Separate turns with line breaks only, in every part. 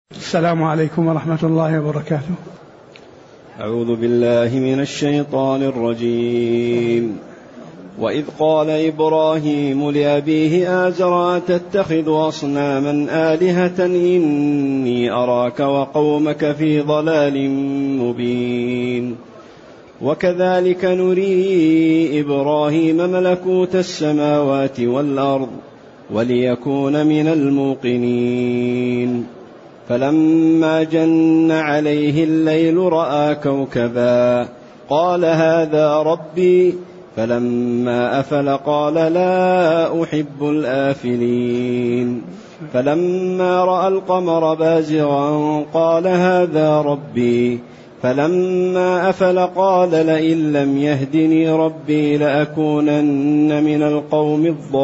السلام عليكم ورحمة الله وبركاته.
أعوذ بالله من الشيطان الرجيم. وإذ قال إبراهيم لأبيه آزر أتتخذ أصناما آلهة إني أراك وقومك في ضلال مبين. وكذلك نري إبراهيم ملكوت السماوات والأرض وليكون من الموقنين. فلما جن عليه الليل رأى كوكبا قال هذا ربي فلما أفل قال لا أحب الآفلين. فلما رأى القمر بازغا قال هذا ربي فلما أفل قال لئن لم يهدني ربي لأكونن من القوم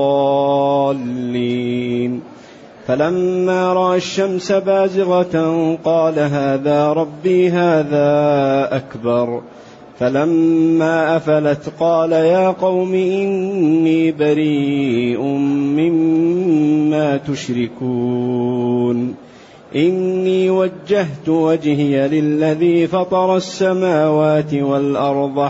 الضالين. فلما رأى الشمس بازغة قال هذا ربي هذا أكبر. فلما أفلت قال يا قوم إني بريء مما تشركون إني وجهت وجهي للذي فطر السماوات والأرض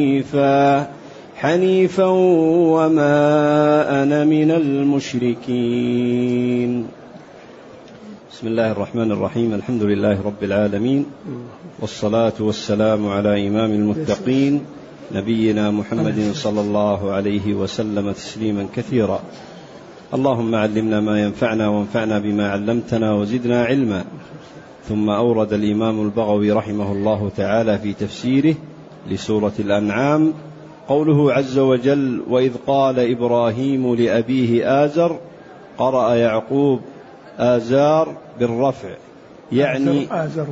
حنيفا وما أنا من المشركين. بسم الله الرحمن الرحيم. الحمد لله رب العالمين، والصلاة والسلام على إمام المتقين نبينا محمد صلى الله عليه وسلم تسليما كثيرا. اللهم علمنا ما ينفعنا وانفعنا بما علمتنا وزدنا علما. ثم أورد الإمام البغوي رحمه الله تعالى في تفسيره لسورة الأنعام قوله عز وجل وإذ قال إبراهيم لأبيه آزر، قرأ يعقوب آزار بالرفع يعني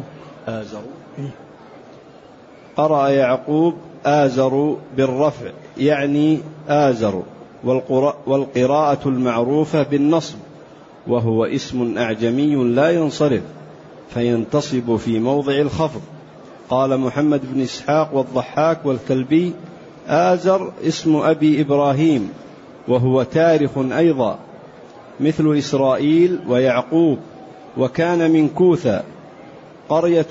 قرأ يعقوب آزر بالرفع يعني آزر، والقراءة المعروفة بالنصب، وهو اسم أعجمي لا ينصرف فينتصب في موضع الخفض. قال محمد بن إسحاق والضحاك والكلبي آزر اسم أبي إبراهيم وهو تاريخ أيضا مثل إسرائيل ويعقوب، وكان من كوثا قرية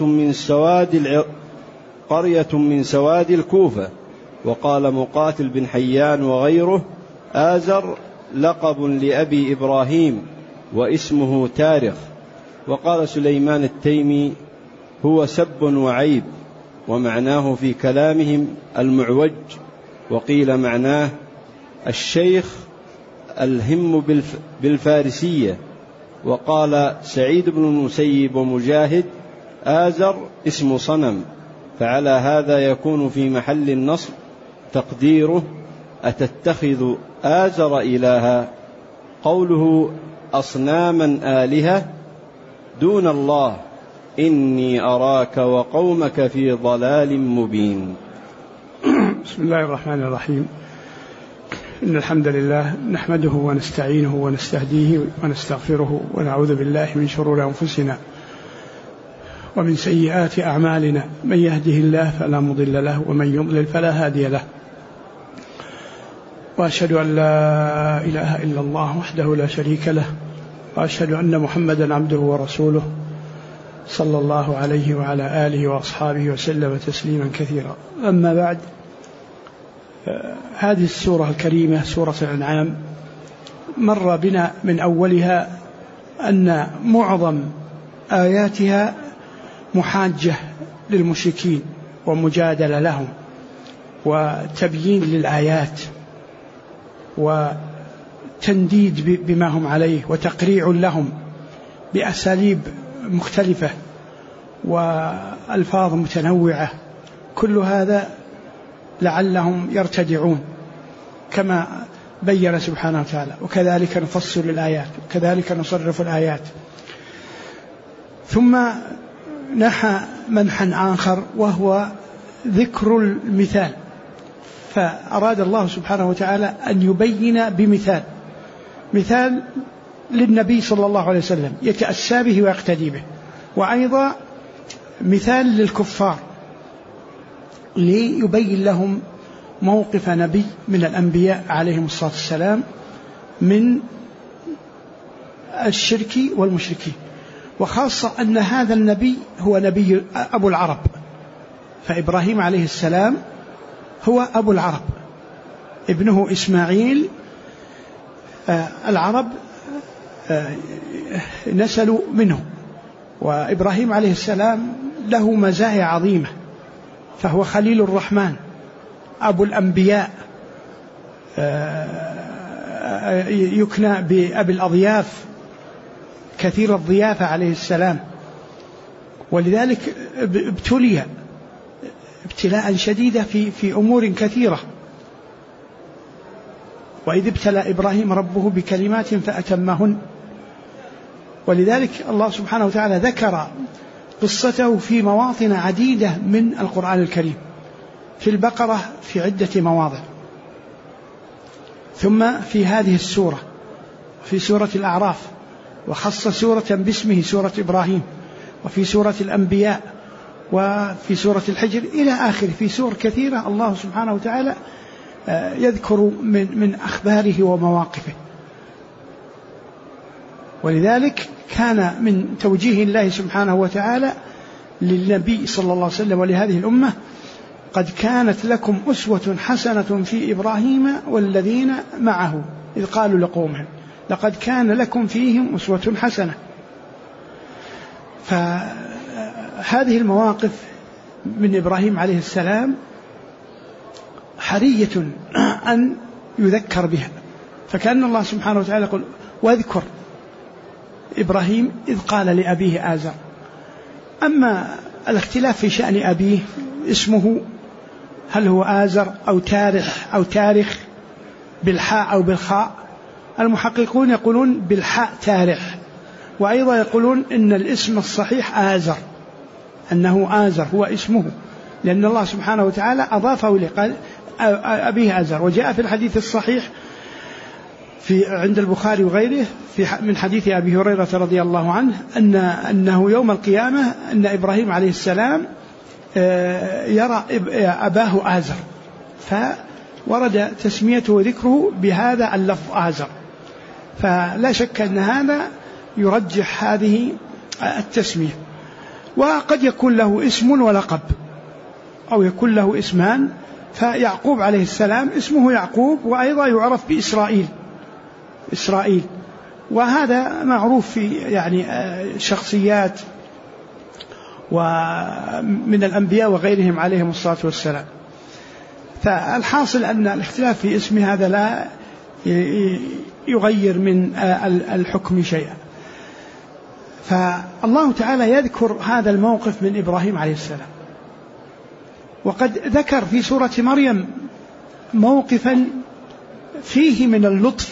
من سواد الكوفة. وقال مقاتل بن حيان وغيره آزر لقب لأبي إبراهيم واسمه تاريخ. وقال سليمان التيمي هو سب وعيب، ومعناه في كلامهم المعوج، وقيل معناه الشيخ الهم بالفارسية. وقال سعيد بن المسيب ومجاهد آزر اسم صنم، فعلى هذا يكون في محل النصب تقديره أتتخذ آزر إلها. قوله أصناما آلهة دون الله إني أراك وقومك في ضلال مبين.
بسم الله الرحمن الرحيم. إن الحمد لله نحمده ونستعينه ونستهديه ونستغفره ونعوذ بالله من شرور أنفسنا ومن سيئات أعمالنا، من يهده الله فلا مضل له ومن يضلل فلا هادي له. وأشهد أن لا إله إلا الله وحده لا شريك له، وأشهد أن محمدا عبده ورسوله صلى الله عليه وعلى آله وأصحابه وسلم تسليما كثيرا. أما بعد، هذه السورة الكريمة سورة الأنعام مر بنا من أولها أن معظم آياتها محاجة للمشركين ومجادلة لهم وتبيين للآيات وتنديد بما هم عليه وتقريع لهم بأساليب مختلفة وألفاظ متنوعة، كل هذا لعلهم يرتدعون كما بين سبحانه وتعالى. وكذلك نفصل الآيات وكذلك نصرف الآيات. ثم نحى منحا آخر وهو ذكر المثال، فأراد الله سبحانه وتعالى أن يبين مثال للنبي صلى الله عليه وسلم يتأسى به ويقتدي به، وأيضا مثال للكفار ليبين لهم موقف نبي من الأنبياء عليهم الصلاة والسلام من الشرك والمشركين. وخاصة أن هذا النبي هو نبي أبو العرب، فإبراهيم عليه السلام هو أبو العرب، ابنه إسماعيل. العرب نسلوا منه، وإبراهيم عليه السلام له مزايا عظيمة، فهو خليل الرحمن أبو الأنبياء، يكنى بأبي الأضياف، كثير الضيافة عليه السلام، ولذلك ابتلي ابتلاء شديدا في أمور كثيرة. وإذ ابتلى إبراهيم ربه بكلمات فأتمهن، ولذلك الله سبحانه وتعالى ذكر قصته في مواطن عديدة من القرآن الكريم، في البقرة في عدة مواضع، ثم في هذه السورة في سورة الأعراف، وخص سورة باسمه سورة إبراهيم، وفي سورة الأنبياء، وفي سورة الحجر إلى آخر، في سور كثيرة الله سبحانه وتعالى يذكر من أخباره ومواقفه. ولذلك كان من توجيه الله سبحانه وتعالى للنبي صلى الله عليه وسلم ولهذه الأمة: قد كانت لكم أسوة حسنة في إبراهيم والذين معه إذ قالوا لقومهم لقد كان لكم فيهم أسوة حسنة. فهذه المواقف من إبراهيم عليه السلام حرية أن يذكر بها، فكأن الله سبحانه وتعالى يقول: واذكر إبراهيم إذ قال لأبيه آزر. أما الاختلاف في شأن أبيه، اسمه هل هو آزر أو تارح أو تارخ بالحاء أو بالخاء، المحققون يقولون بالحاء تارح، وأيضا يقولون إن الاسم الصحيح آزر، أنه آزر هو اسمه، لأن الله سبحانه وتعالى أضافه إليه، قال أبيه آزر. وجاء في الحديث الصحيح عند البخاري وغيره من حديث أبي هريرة رضي الله عنه أنه يوم القيامة أن إبراهيم عليه السلام يرى أباه آزر، فورد تسميته وذكره بهذا اللفظ آزر. فلا شك أن هذا يرجح هذه التسمية. وقد يكون له اسم ولقب، أو يكون له اسمان، فيعقوب عليه السلام اسمه يعقوب، وأيضا يعرف إسرائيل، وهذا معروف في يعني شخصيات ومن الأنبياء وغيرهم عليهم الصلاة والسلام. فالحاصل أن الاختلاف في اسم هذا لا يغير من الحكم شيئا. فالله تعالى يذكر هذا الموقف من إبراهيم عليه السلام، وقد ذكر في سورة مريم موقفا فيه من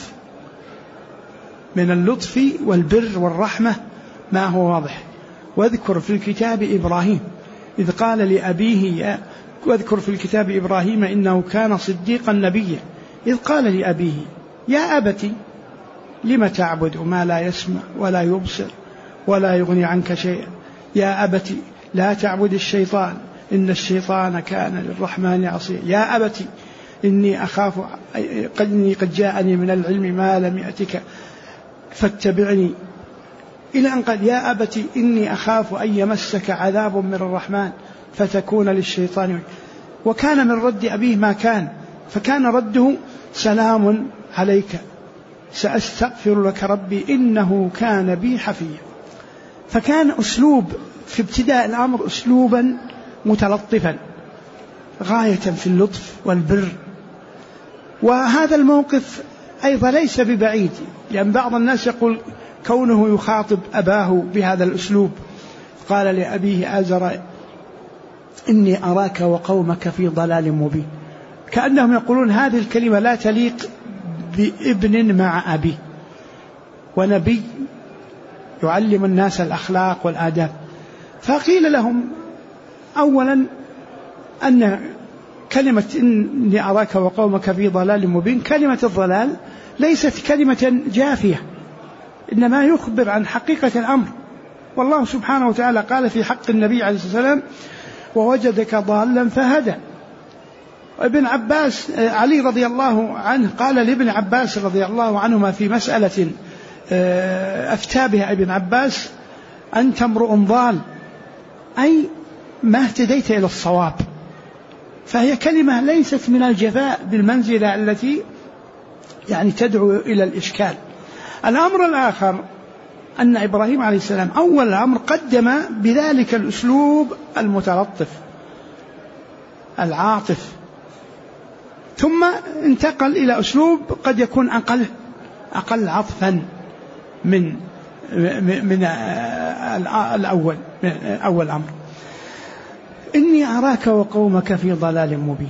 اللطف والبر والرحمة ما هو واضح. واذكر في الكتاب إبراهيم إذ قال لأبيه واذكر في الكتاب إبراهيم إنه كان صديقا نبيا إذ قال لأبيه يا أبت لم تعبد ما لا يسمع ولا يبصر ولا يغني عنك شيئا يا أبت لا تعبد الشيطان إن الشيطان كان للرحمن عصيا يا أبت إني أخاف قد جاءني من العلم ما لم يأتك فاتبعني، إلى أن قال يا أبت إني أخاف أن يمسك عذاب من الرحمن فتكون للشيطان. وكان من رد أبيه ما كان، فكان رده سلام عليك سأستغفر لك ربي إنه كان بي حفيا. فكان أسلوب في ابتداء الأمر أسلوبا متلطفا غاية في اللطف والبر. وهذا الموقف أيضا ليس ببعيد، لأن بعض الناس يقول كونه يخاطب أباه بهذا الأسلوب، قال لأبيه آزر إني أراك وقومك في ضلال مبين، كأنهم يقولون هذه الكلمة لا تليق بابن مع أبيه ونبي يعلم الناس الأخلاق والآداب. فقيل لهم أولا أن كلمة إني أراك وقومك في ضلال مبين، كلمة الضلال ليست كلمة جافية، إنما يخبر عن حقيقة الأمر. والله سبحانه وتعالى قال في حق النبي عليه الصلاة والسلام ووجدك ضالا فهدى. ابن عباس علي رضي الله عنه قال لابن عباس رضي الله عنهما في مسألة أفتى بها ابن عباس أنت امرؤ ضال، أي ما اهتديت إلى الصواب. فهي كلمة ليست من الجفاء بالمنزلة التي يعني تدعو إلى الإشكال. الأمر الآخر أن إبراهيم عليه السلام أول الأمر قدم بذلك الأسلوب المتلطف العاطف، ثم انتقل إلى أسلوب قد يكون أقل عطفا من الأول أول أمر. إني أراك وقومك في ضلال مبين،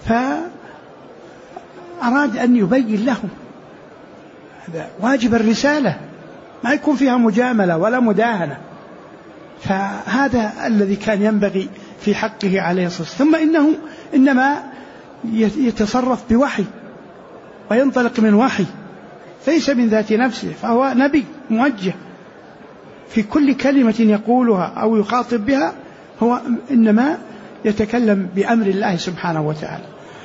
فأراد أن يبين لهم هذا واجب الرسالة، ما يكون فيها مجاملة ولا مداهنة، فهذا الذي كان ينبغي في حقه عليه الصلاة والسلام. ثم إنه إنما يتصرف بوحي وينطلق من وحي، ليس من ذات نفسه، فهو نبي موجه في كل كلمة يقولها أو يخاطب بها، هو إنما يتكلم بأمر الله سبحانه وتعالى.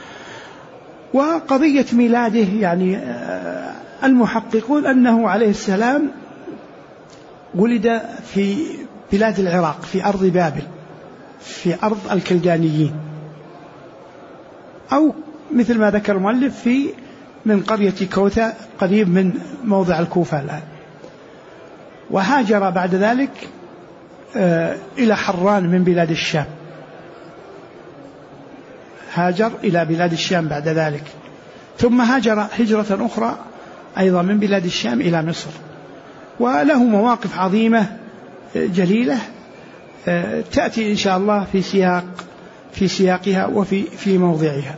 وقضية ميلاده يعني المحققون أنه عليه السلام ولد في بلاد العراق في أرض بابل، في أرض الكلدانيين، أو مثل ما ذكر المؤلف من قرية كوثة قريب من موضع الكوفة الآن. وهاجر بعد ذلك إلى حران من بلاد الشام، هاجر إلى بلاد الشام بعد ذلك، ثم هاجر هجرة أخرى أيضا من بلاد الشام إلى مصر. وله مواقف عظيمة جليلة تأتي إن شاء الله في سياقها وفي موضعها.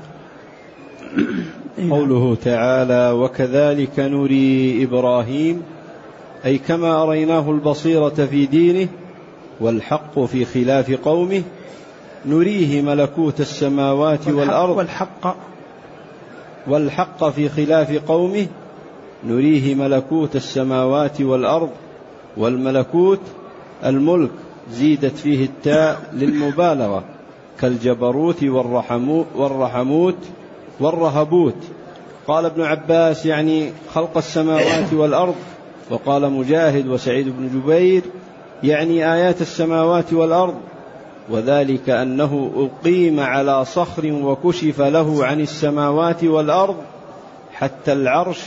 قوله تعالى: وكذلك نري إبراهيم، أي كما أريناه البصيرة في دينه والحق في خلاف قومه، نريه ملكوت السماوات والأرض والحق في خلاف قومه، نريه ملكوت السماوات والأرض. والملكوت الملك زيدت فيه التاء للمبالغة، كالجبروت والرهبوت. قال ابن عباس يعني خلق السماوات والأرض، وقال مجاهد وسعيد بن جبير يعني آيات السماوات والأرض، وذلك أنه أقيم على صخر وكشف له عن السماوات والأرض حتى العرش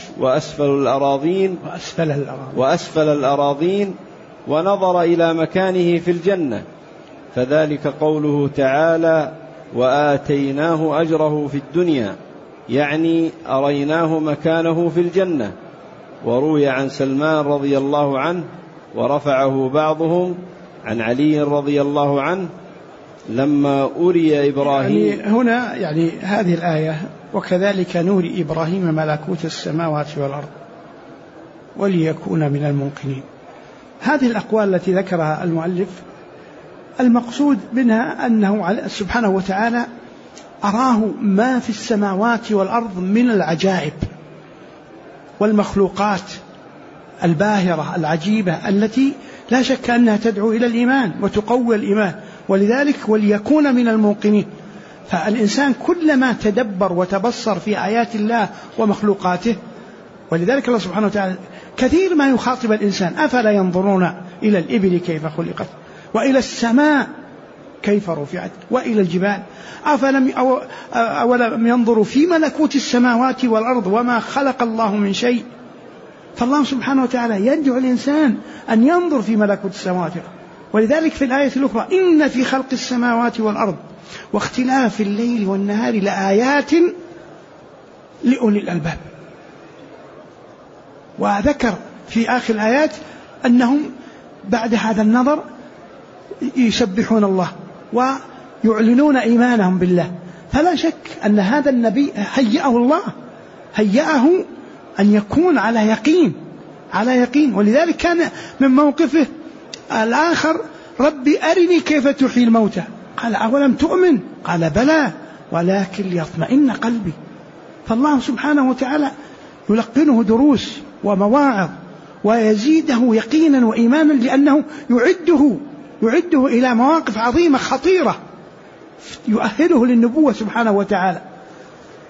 وأسفل الأراضين ونظر إلى مكانه في الجنة، فذلك قوله تعالى: وآتيناه أجره في الدنيا، يعني أريناه مكانه في الجنة. وروي عن سلمان رضي الله عنه ورفعه بعضهم عن علي رضي الله عنه لما أري إبراهيم.
يعني هنا يعني هذه الآية: وكذلك نوري إبراهيم ملكوت السماوات والأرض وليكون من الموقنين. هذه الأقوال التي ذكرها المؤلف المقصود منها أنه سبحانه وتعالى أراه ما في السماوات والأرض من العجائب والمخلوقات الباهرة العجيبة التي لا شك أنها تدعو إلى الإيمان وتقوي الإيمان، ولذلك وليكون من الموقنين. فالإنسان كلما تدبر وتبصر في آيات الله ومخلوقاته، ولذلك الله سبحانه وتعالى كثير ما يخاطب الإنسان: أفلا ينظرون إلى الإبل كيف خلقت، وإلى السماء كيف رفعت، وإلى الجبال أولم ينظروا في ملكوت السماوات والأرض وما خلق الله من شيء. فالله سبحانه وتعالى يدعو الإنسان أن ينظر في ملكوت السماوات والأرض. ولذلك في الآية الأخرى: إن في خلق السماوات والأرض واختلاف الليل والنهار لآيات لأولي الألباب. وذكر في آخر الآيات أنهم بعد هذا النظر يسبحون الله ويعلنون إيمانهم بالله. فلا شك أن هذا النبي هيأه الله، هيأه أن يكون على يقين. ولذلك كان من موقفه الآخر: ربي أرني كيف تحيي الموتى. قال: أولم تؤمن؟ قال: بلى ولكن ليطمئن قلبي. فالله سبحانه وتعالى يلقنه دروس ومواعظ ويزيده يقينا وإيمانا، لأنه يعده إلى مواقف عظيمة خطيرة يؤهله للنبوة سبحانه وتعالى.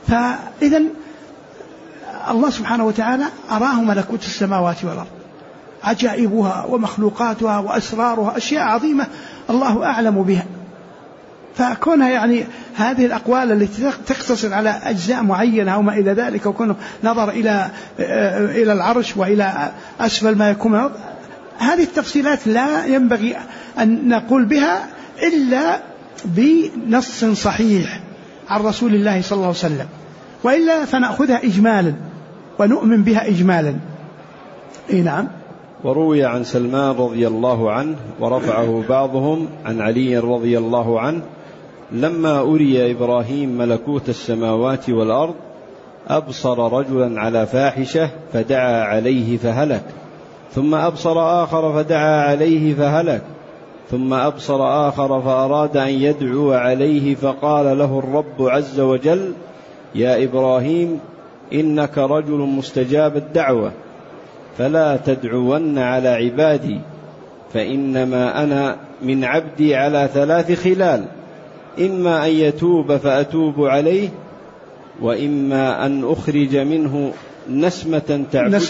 فإذن الله سبحانه وتعالى أراه ملكوت السماوات والأرض، عجائبها ومخلوقاتها وأسرارها أشياء عظيمة الله أعلم بها. فكونها يعني هذه الأقوال التي تقتصر على أجزاء معينة أو ما إلى ذلك، وكونه نظر إلى العرش وإلى أسفل ما يكون، هذه التفصيلات لا ينبغي أن نقول بها إلا بنص صحيح عن رسول الله صلى الله عليه وسلم، وإلا فنأخذها إجمالا ونؤمن بها إجمالا. نعم.
وروي عن سلمان رضي الله عنه ورفعه بعضهم عن علي رضي الله عنه لما أري إبراهيم ملكوت السماوات والأرض أبصر رجلا على فاحشة فدعا عليه فهلك، ثم أبصر آخر فدعا عليه فهلك، ثم أبصر آخر فأراد أن يدعو عليه فقال له الرب عز وجل: يا إبراهيم إنك رجل مستجاب الدعوة، فلا تدعون على عبادي، فإنما أنا من عبدي على 3 خلال: إما أن يتوب فأتوب عليه، وإما أن أخرج منه نسمة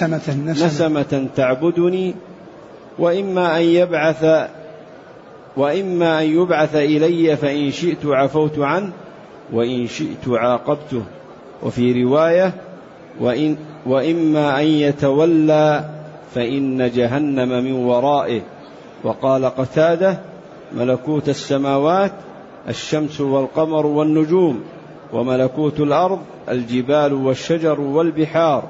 تعبدني، وإما أن يبعث إلي فإن شئت عفوت عنه وإن شئت عاقبته، وفي رواية: وإما أن يتولى فإن جهنم من ورائه. وقال قتادة: ملكوت السماوات الشمس والقمر والنجوم، وملكوت الأرض الجبال والشجر والبحار.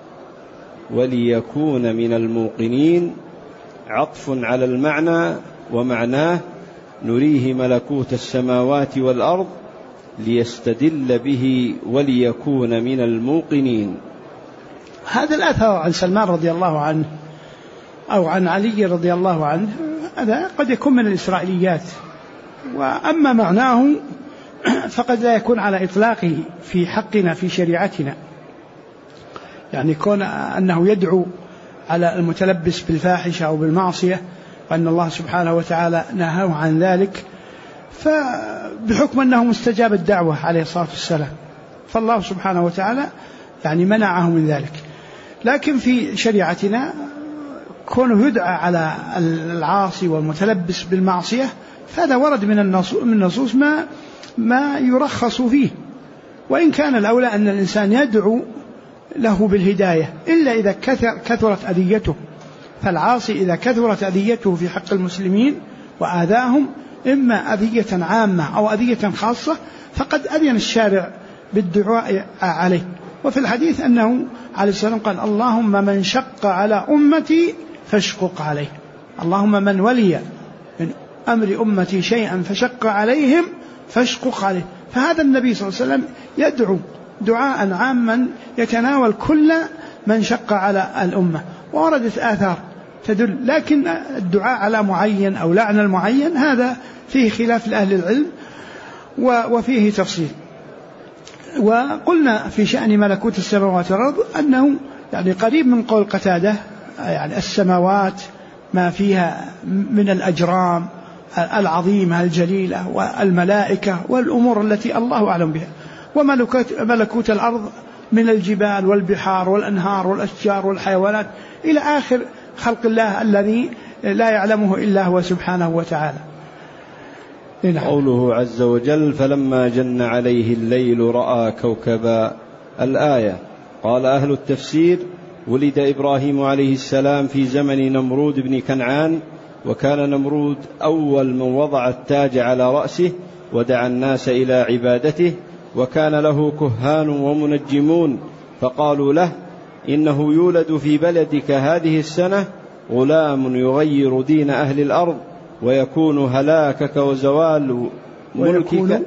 وليكون من الموقنين عطف على المعنى، ومعناه نريه ملكوت السماوات والأرض ليستدل به وليكون من الموقنين.
هذا الأثر عن سلمان رضي الله عنه أو عن علي رضي الله عنه هذا قد يكون من الإسرائيليات، وأما معناه فقد لا يكون على إطلاقه في حقنا في شريعتنا، يعني كون أنه يدعو على المتلبس بالفاحشة أو بالمعصية وأن الله سبحانه وتعالى نهاه عن ذلك، فبحكم أنه مستجاب الدعوة عليه الصلاة والسلام، فالله سبحانه وتعالى يعني منعه من ذلك. لكن في شريعتنا كونه يدعى على العاصي والمتلبس بالمعصية فهذا ورد من النصوص ما يرخص فيه، وإن كان الأولى أن الإنسان يدعو له بالهداية، إلا إذا كثرت أذيته. فالعاصي إذا كثرت أذيته في حق المسلمين وآذاهم إما أذية عامة أو أذية خاصة فقد أذن الشارع بالدعاء عليه. وفي الحديث أنه عليه السلام قال: اللهم من شق على أمتي فاشقق عليه، اللهم من ولي من أمر أمتي شيئا فشق عليهم فاشقق عليه. فهذا النبي صلى الله عليه وسلم يدعو دعاء عاما يتناول كل من شق على الأمة، ووردت آثار تدل، لكن الدعاء على معين أو لعن المعين هذا فيه خلاف لأهل العلم وفيه تفصيل. وقلنا في شأن ملكوت السماوات والأرض أنه يعني قريب من قول قتادة، يعني السماوات ما فيها من الأجرام العظيمة الجليلة والملائكة والأمور التي الله أعلم بها، وملكوت الأرض من الجبال والبحار والأنهار والأشجار والحيوانات إلى آخر خلق الله الذي لا يعلمه إلا هو سبحانه وتعالى.
قوله عز وجل: فلما جن عليه الليل رأى كوكبا. الآية. قال أهل التفسير: ولد إبراهيم عليه السلام في زمن نمرود بن كنعان، وكان نمرود أول من وضع التاج على رأسه ودعا الناس إلى عبادته، وكان له كهان ومنجمون، فقالوا له: إنه يولد في بلدك هذه السنة غلام يغير دين أهل الأرض، ويكون هلاكك وزوال ملكك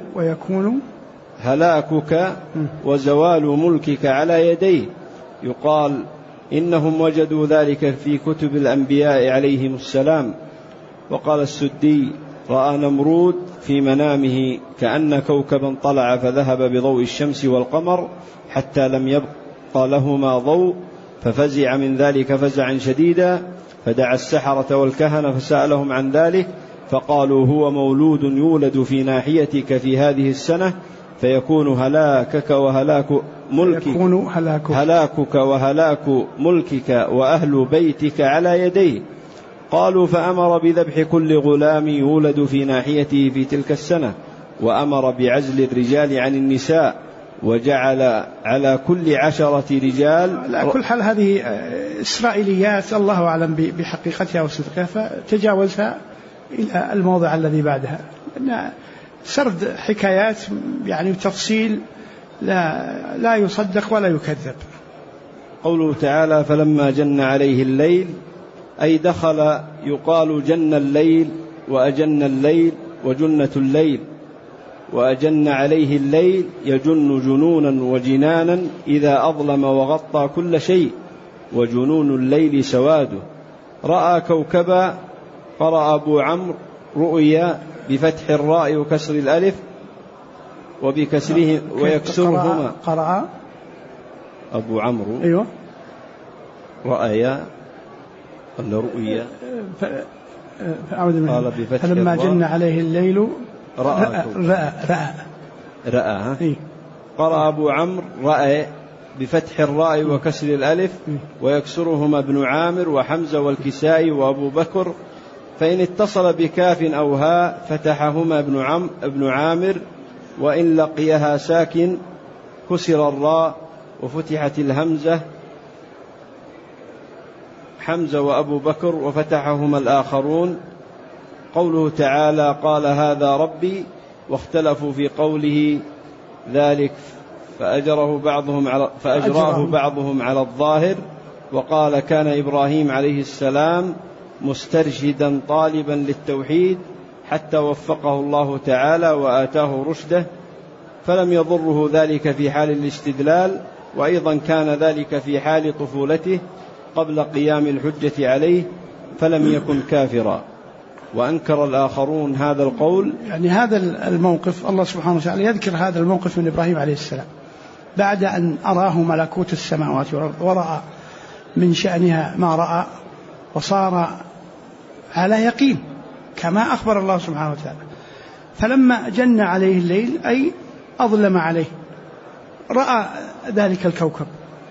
هلاكك وزوال ملكك على يديه. يقال إنهم وجدوا ذلك في كتب الأنبياء عليهم السلام. وقال السدي: رأى نمرود في منامه كأن كوكبا طلع فذهب بضوء الشمس والقمر حتى لم يبق لهما ضوء، ففزع من ذلك فزعا شديدا، فدعا السحرة والكهنة فسألهم عن ذلك، فقالوا: هو مولود يولد في ناحيتك في هذه السنة، فيكون هلاكك ملكك هلاكك وهلاك ملكك وأهل بيتك على يديه. قالوا فأمر بذبح كل غلام يولد في ناحيته في تلك السنة، وأمر بعزل الرجال عن النساء، وجعل على كل 10 رجال.
على كل حال هذه إسرائيليات الله أعلم بحقيقتها وصدقها، فتجاوزها إلى الموضع الذي بعدها، أن سرد حكايات يعني تفصيل لا يصدق ولا يكذب.
قوله تعالى فلما جن عليه الليل، أي دخل، يقال جن الليل وأجن الليل وجنة الليل، وأجن عليه الليل يجن جنونا وجنانا إذا أظلم وغطى كل شيء، وجنون الليل سواده. رأى كوكبا، قرأ أبو عمرو رؤيا بفتح الراء وكسر الألف وبكسره ويكسرهما.
قرأ
أبو عمرو
أيوة
رأيا ولا رؤيا؟
قال بفتح فلما جن عليه الليل
رأى. قرأ أبو عمرو رأى بفتح الراء وكسر الألف ويكسرهما ابن عامر وحمزة والكسائي وأبو بكر، فإن اتصل بكاف أو هاء فتحهما ابن عامر، وإن لقيها ساكن كسر الراء وفتحت الهمزة حمزة وأبو بكر وفتحهما الآخرون. قوله تعالى قال هذا ربي، واختلفوا في قوله ذلك فأجراه بعضهم على الظاهر، وقال كان إبراهيم عليه السلام مسترشدا طالبا للتوحيد حتى وفقه الله تعالى وآتاه رشده، فلم يضره ذلك في حال الاستدلال، وأيضا كان ذلك في حال طفولته قبل قيام الحجة عليه، فلم يكن كافرا. وأنكر الآخرون هذا القول.
يعني هذا الموقف الله سبحانه وتعالى يذكر هذا الموقف من إبراهيم عليه السلام بعد أن أراه ملكوت السماوات والأرض ورأى من شأنها ما رأى، وصار على يقين كما أخبر الله سبحانه وتعالى. فلما جن عليه الليل أي أظلم عليه، رأى ذلك الكوكب،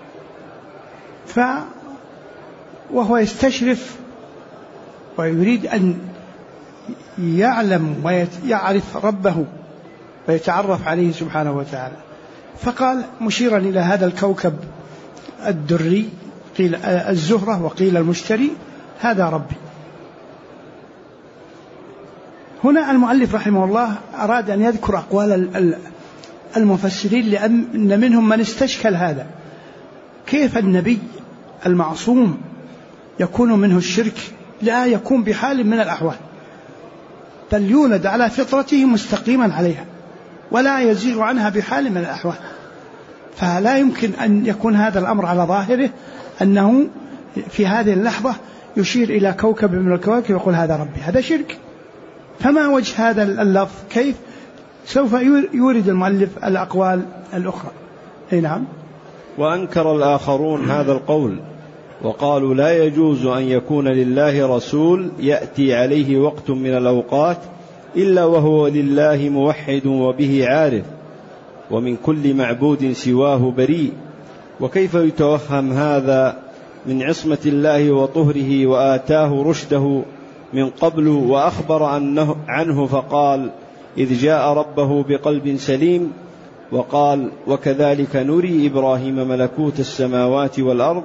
وهو يستشرف ويريد أن يعلم ويعرف ربه ويتعرف عليه سبحانه وتعالى، فقال مشيرا إلى هذا الكوكب الدري، قيل الزهرة وقيل المشتري، هذا ربي. هنا المؤلف رحمه الله أراد أن يذكر أقوال المفسرين، لأن منهم من استشكل هذا، كيف النبي المعصوم يكون منه الشرك؟ لا يكون بحال من الأحوال، بل يولد على فطرته مستقيما عليها ولا يزيغ عنها بحال من الأحوال، فلا يمكن أن يكون هذا الأمر على ظاهره أنه في هذه اللحظة يشير إلى كوكب من الكواكب ويقول هذا ربي، هذا شرك. فما وجه هذا اللفظ؟ كيف؟ سوف يورد المؤلف الأقوال الأخرى. نعم.
وأنكر الآخرون هذا القول وقالوا لا يجوز أن يكون لله رسول يأتي عليه وقت من الأوقات إلا وهو لله موحد وبه عارف، ومن كل معبود سواه بريء. وكيف يتوهم هذا من عصمة الله وطهره وآتاه رشده من قبل وأخبر عنه فقال إذ جاء ربه بقلب سليم، وقال وكذلك نري إبراهيم ملكوت السماوات والأرض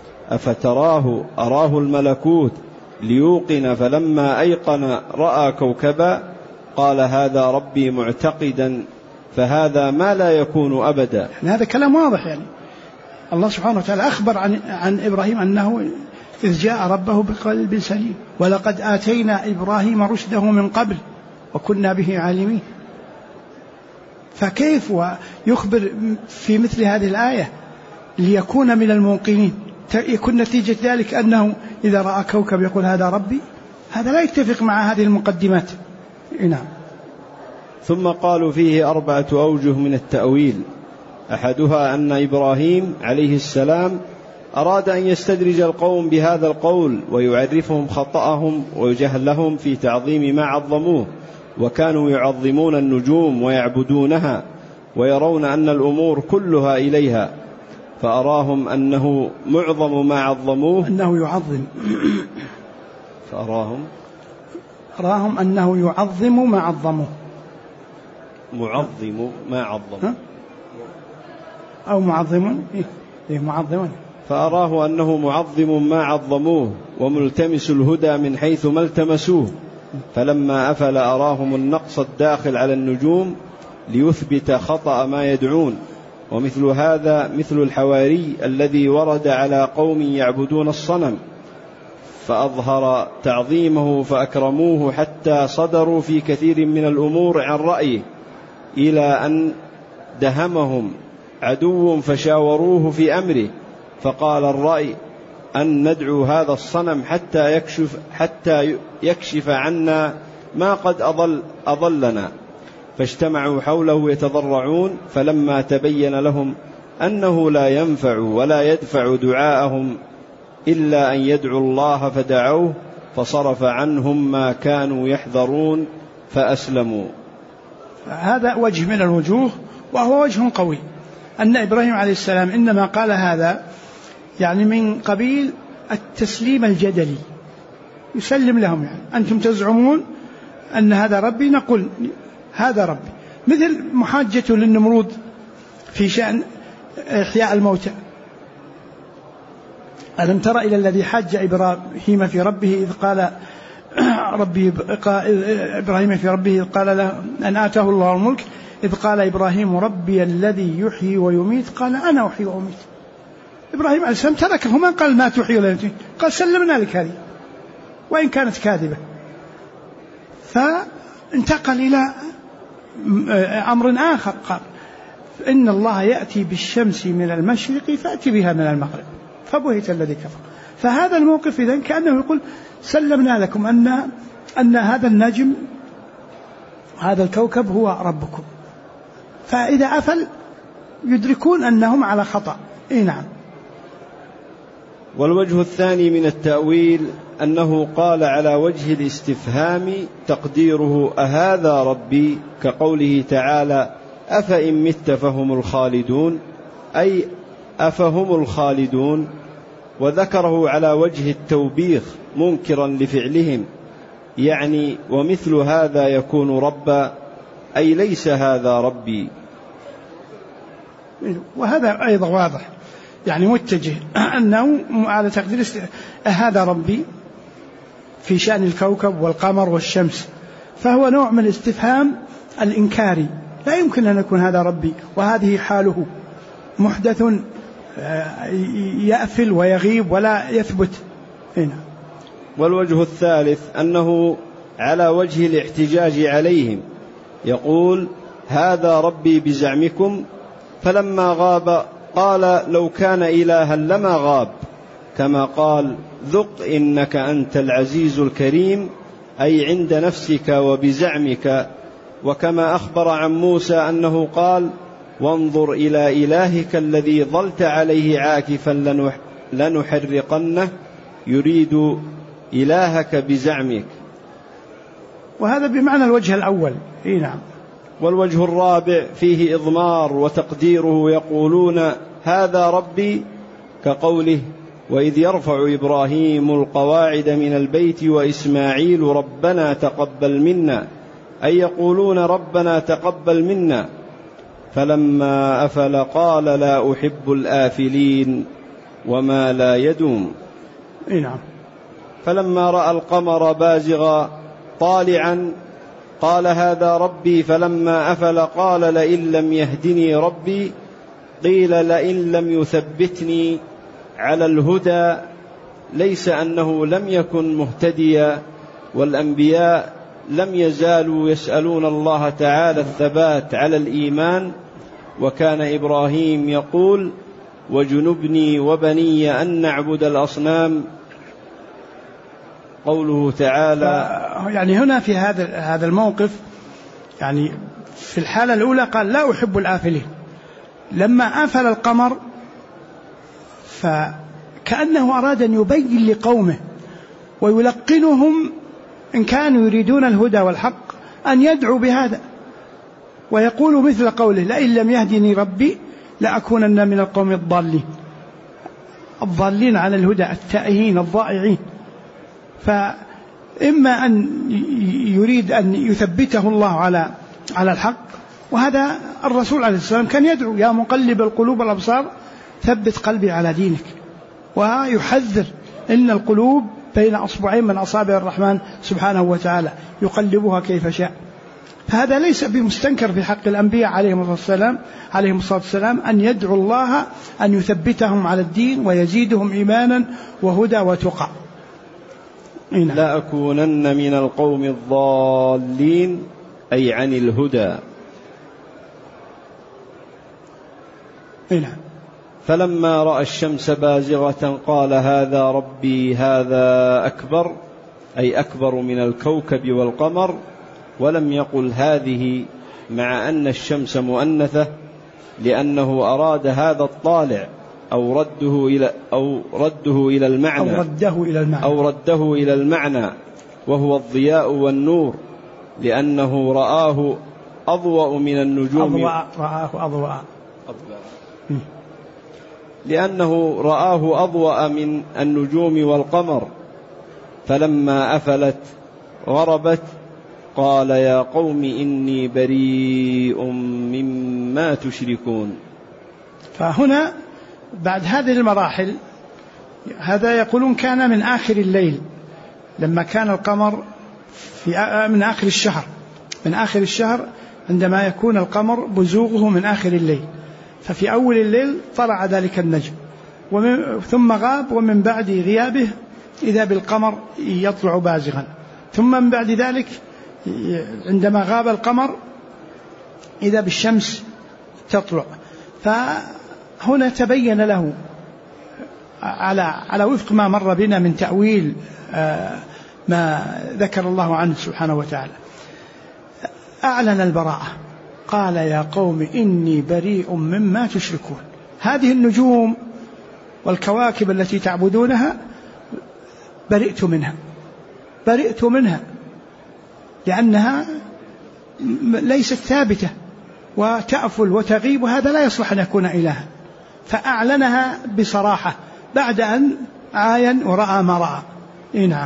أراه الملكوت ليوقن، فلما أيقن رأى كوكبا قال هذا ربي معتقدا، فهذا ما لا يكون أبدا.
هذا كلام واضح، يعني الله سبحانه وتعالى أخبر عن إبراهيم أنه إذ جاء ربه بقلب سليم، ولقد آتينا إبراهيم رشده من قبل وكنا به عالمين. فكيف يخبر في مثل هذه الآية ليكون من الموقنين، يكون نتيجة ذلك أنه إذا رأى كوكب يقول هذا ربي؟ هذا لا يتفق مع هذه المقدمات. نعم.
ثم قالوا فيه 4 أوجه من التأويل، أحدها أن إبراهيم عليه السلام أراد أن يستدرج القوم بهذا القول ويعرفهم خطأهم ويجهلهم في تعظيم ما عظموه، وكانوا يعظمون النجوم ويعبدونها، ويرون أن الأمور كلها إليها، فأراهم أنه معظم ما عظموه،
أنه يعظم، أراهم أنه يعظم ما عظموه،
معظم ما عظموه
أو معظم معظم،
فأراه أنه معظم ما عظموه وملتمس الهدى من حيث ما التمسوه، فلما أفل أراهم النقص الداخل على النجوم ليثبت خطأ ما يدعون. ومثل هذا مثل الحواري الذي ورد على قوم يعبدون الصنم فأظهر تعظيمه فأكرموه حتى صدروا في كثير من الأمور عن رأيه، إلى أن دهمهم عدو فشاوروه في أمره، فقال الرأي أن ندعو هذا الصنم حتى يكشف عنا ما قد أضلنا، فاجتمعوا حوله يتضرعون، فلما تبين لهم أنه لا ينفع ولا يدفع دعاءهم إلا أن يدعوا الله فدعوه، فصرف عنهم ما كانوا يحذرون فأسلموا.
هذا وجه من الوجوه، وهو وجه قوي، أن إبراهيم عليه السلام إنما قال هذا يعني من قبيل التسليم الجدلي، يسلم لهم، يعني أنتم تزعمون أن هذا ربي، نقول هذا ربي، مثل محاجته للنمرود في شأن إحياء الموتى. ألم تر إلى الذي حاج إبراهيم في ربه إذ قال إبراهيم في ربه إذ قال له أن آتاه الله الملك إذ قال إبراهيم ربي الذي يحيي ويميت قال أنا أحيي وأميت. إبراهيم عليه السلام تركه، ما قال ما تحيي ولا يميت، قال سلمنا لك هذه وإن كانت كاذبة، فانتقل إلى أمر آخر، قال إن الله يأتي بالشمس من المشرق فأتي بها من المغرب فبهت الذي كفر. فهذا الموقف إذن كأنه يقول سلمنا لكم أن هذا النجم هذا الكوكب هو ربكم، فإذا أفل يدركون أنهم على خطأ. نعم.
والوجه الثاني من التأويل أنه قال على وجه الاستفهام تقديره أهذا ربي، كقوله تعالى أفإن مت فهم الخالدون، أي أفهم الخالدون، وذكره على وجه التوبيخ منكرا لفعلهم، يعني ومثل هذا يكون ربا، أي ليس هذا ربي.
وهذا أيضا واضح، يعني متجه أنه على تقدير هذا ربي في شأن الكوكب والقمر والشمس، فهو نوع من الاستفهام الإنكاري، لا يمكن أن يكون هذا ربي وهذه حاله، محدث يأفل ويغيب ولا يثبت هنا.
والوجه الثالث أنه على وجه الاحتجاج عليهم، يقول هذا ربي بزعمكم، فلما غاب قال لو كان إلها لما غاب، كما قال ذق إنك أنت العزيز الكريم، أي عند نفسك وبزعمك، وكما أخبر عن موسى أنه قال وانظر إلى إلهك الذي ظلت عليه عاكفا لنحرقنه، يريد إلهك بزعمك.
وهذا بمعنى الوجه الأول. نعم.
والوجه الرابع فيه إضمار وتقديره، يقولون هذا ربي، كقوله وإذ يرفع إبراهيم القواعد من البيت وإسماعيل ربنا تقبل منا، أي يقولون ربنا تقبل منا، فلما أفل قال لا أحب الآفلين وما لا يدوم.
نعم.
فلما رأى القمر بازغا طالعا قال هذا ربي، فلما أفل قال لئن لم يهدني ربي، قيل لئن لم يثبتني على الهدى، ليس أنه لم يكن مهتديا، والأنبياء لم يزالوا يسألون الله تعالى الثبات على الإيمان، وكان إبراهيم يقول وجنبني وبني أن نعبد الأصنام. قوله تعالى
يعني هنا في هذا الموقف، يعني في الحالة الأولى قال لا أحب الآفلين، لما آفل القمر فكأنه أراد أن يبين لقومه ويلقنهم إن كانوا يريدون الهدى والحق أن يدعوا بهذا،
ويقول مثل قوله لئن لم يهدني ربي لأكونن من القوم الضالين عن الهدى التائهين الضائعين. فإما أن يريد أن يثبته الله على الحق، وهذا الرسول عليه السلام كان يدعو يا مقلب القلوب والأبصار ثبت قلبي على دينك، ويحذر إن القلوب بين أصبعين من أصابع الرحمن سبحانه وتعالى يقلبها كيف شاء. فهذا ليس بمستنكر في حق الأنبياء عليهم الصلاة والسلام أن يدعو الله أن يثبتهم على الدين ويزيدهم إيمانا وهدى وتقى.
لا أكونن من القوم الضالين أي عن الهدى. فلما رأى الشمس بازغة قال هذا ربي هذا أكبر، أي أكبر من الكوكب والقمر، ولم يقل هذه مع أن الشمس مؤنثة، لأنه أراد هذا الطالع أو رده إلى المعنى وهو الضياء والنور، لأنه رآه أضوأ من النجوم لأنه رآه أضوأ من النجوم والقمر. فلما أفلت غربت قال يا قوم إني بريء مما تشركون.
فهنا بعد هذه المراحل هذا يقولون كان من آخر الليل، لما كان القمر من آخر الشهر عندما يكون القمر بزوغه من آخر الليل، ففي أول الليل طلع ذلك النجم ثم غاب، ومن بعد غيابه إذا بالقمر يطلع بازغا، ثم من بعد ذلك عندما غاب القمر إذا بالشمس تطلع. فهنا تبين له على وفق ما مر بنا من تأويل ما ذكر الله عنه سبحانه وتعالى، أعلن البراءة، قال يا قوم إني بريء مما تشركون. هذه النجوم والكواكب التي تعبدونها برئت منها لأنها ليست ثابتة وتأفل وتغيب، وهذا لا يصلح أن يكون إلها. فأعلنها بصراحة بعد أن عاين ورأى ما رأى. نعم.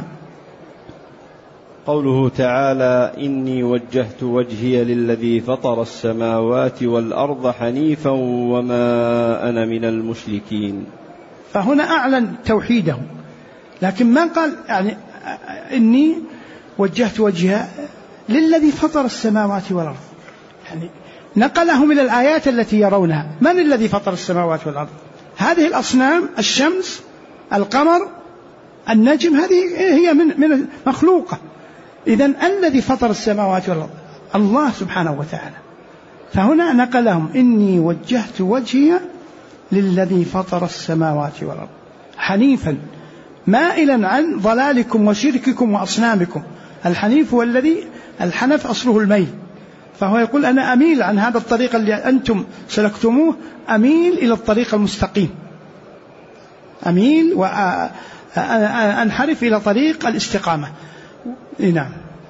قوله تعالى إني وجهت وجهي للذي فطر السماوات والأرض حنيفا وما أنا من المشركين.
فهنا أعلن توحيده، لكن ما قال يعني إني وجهت وجهي للذي فطر السماوات والأرض، يعني نقلهم إلى الآيات التي يرونها. من الذي فطر السماوات والأرض؟ هذه الأصنام، الشمس، القمر، النجم، هذه هي من مخلوقة. إذن الذي فطر السماوات والأرض الله سبحانه وتعالى. فهنا نقلهم إني وجهت وجهي للذي فطر السماوات والأرض حنيفا، مائلا عن ضلالكم وشرككم وأصنامكم. الحنيف هو الذي الحنف أصله الميل، فهو يقول أنا أميل عن هذا الطريق اللي أنتم سلكتموه، أميل إلى الطريق المستقيم، أميل وأنحرف إلى طريق الاستقامة. نعم.